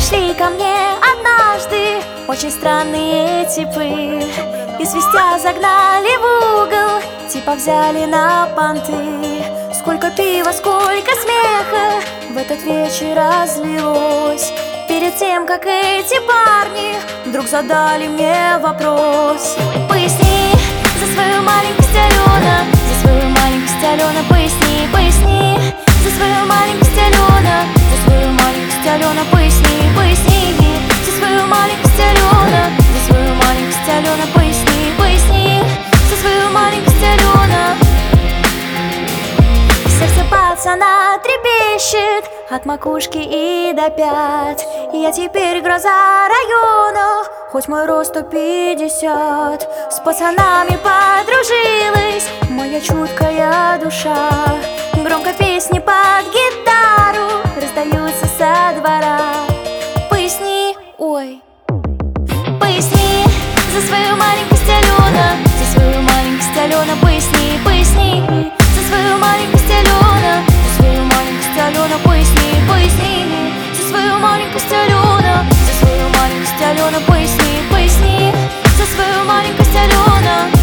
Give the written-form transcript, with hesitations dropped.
Пришли ко мне однажды очень странные типы, и свистя загнали в угол, типа взяли на понты. Сколько пива, сколько смеха в этот вечер разлилось, перед тем, как эти парни вдруг задали мне вопрос. Поясни за свою маленькость, Алена, за свою маленькость, Алена, поясни, поясни за свою маленькость, Алена, за свою маленькость, Алена, поясни, поясни за свою маленькость, Алена, за свою маленькость, Алена, поясни, поясни за свою маленькость, Алена. Сердце пацана трепещет от макушки и до пят. Я теперь гроза района, хоть мой рост 150. С пацанами подружилась моя чуткая душа. Громко песни под гитару раздаются со двора. Поясни, ой, поясни за свою маленькость, Алена, за свою маленькость, Алена, поясни, поясни за свою маленькость, Алена, за свою маленькость, Алена, поясни, поясни за свою маленькость, Алена, за свою маленькость, Алена, поясни, поясни за свою маленькость, Алена.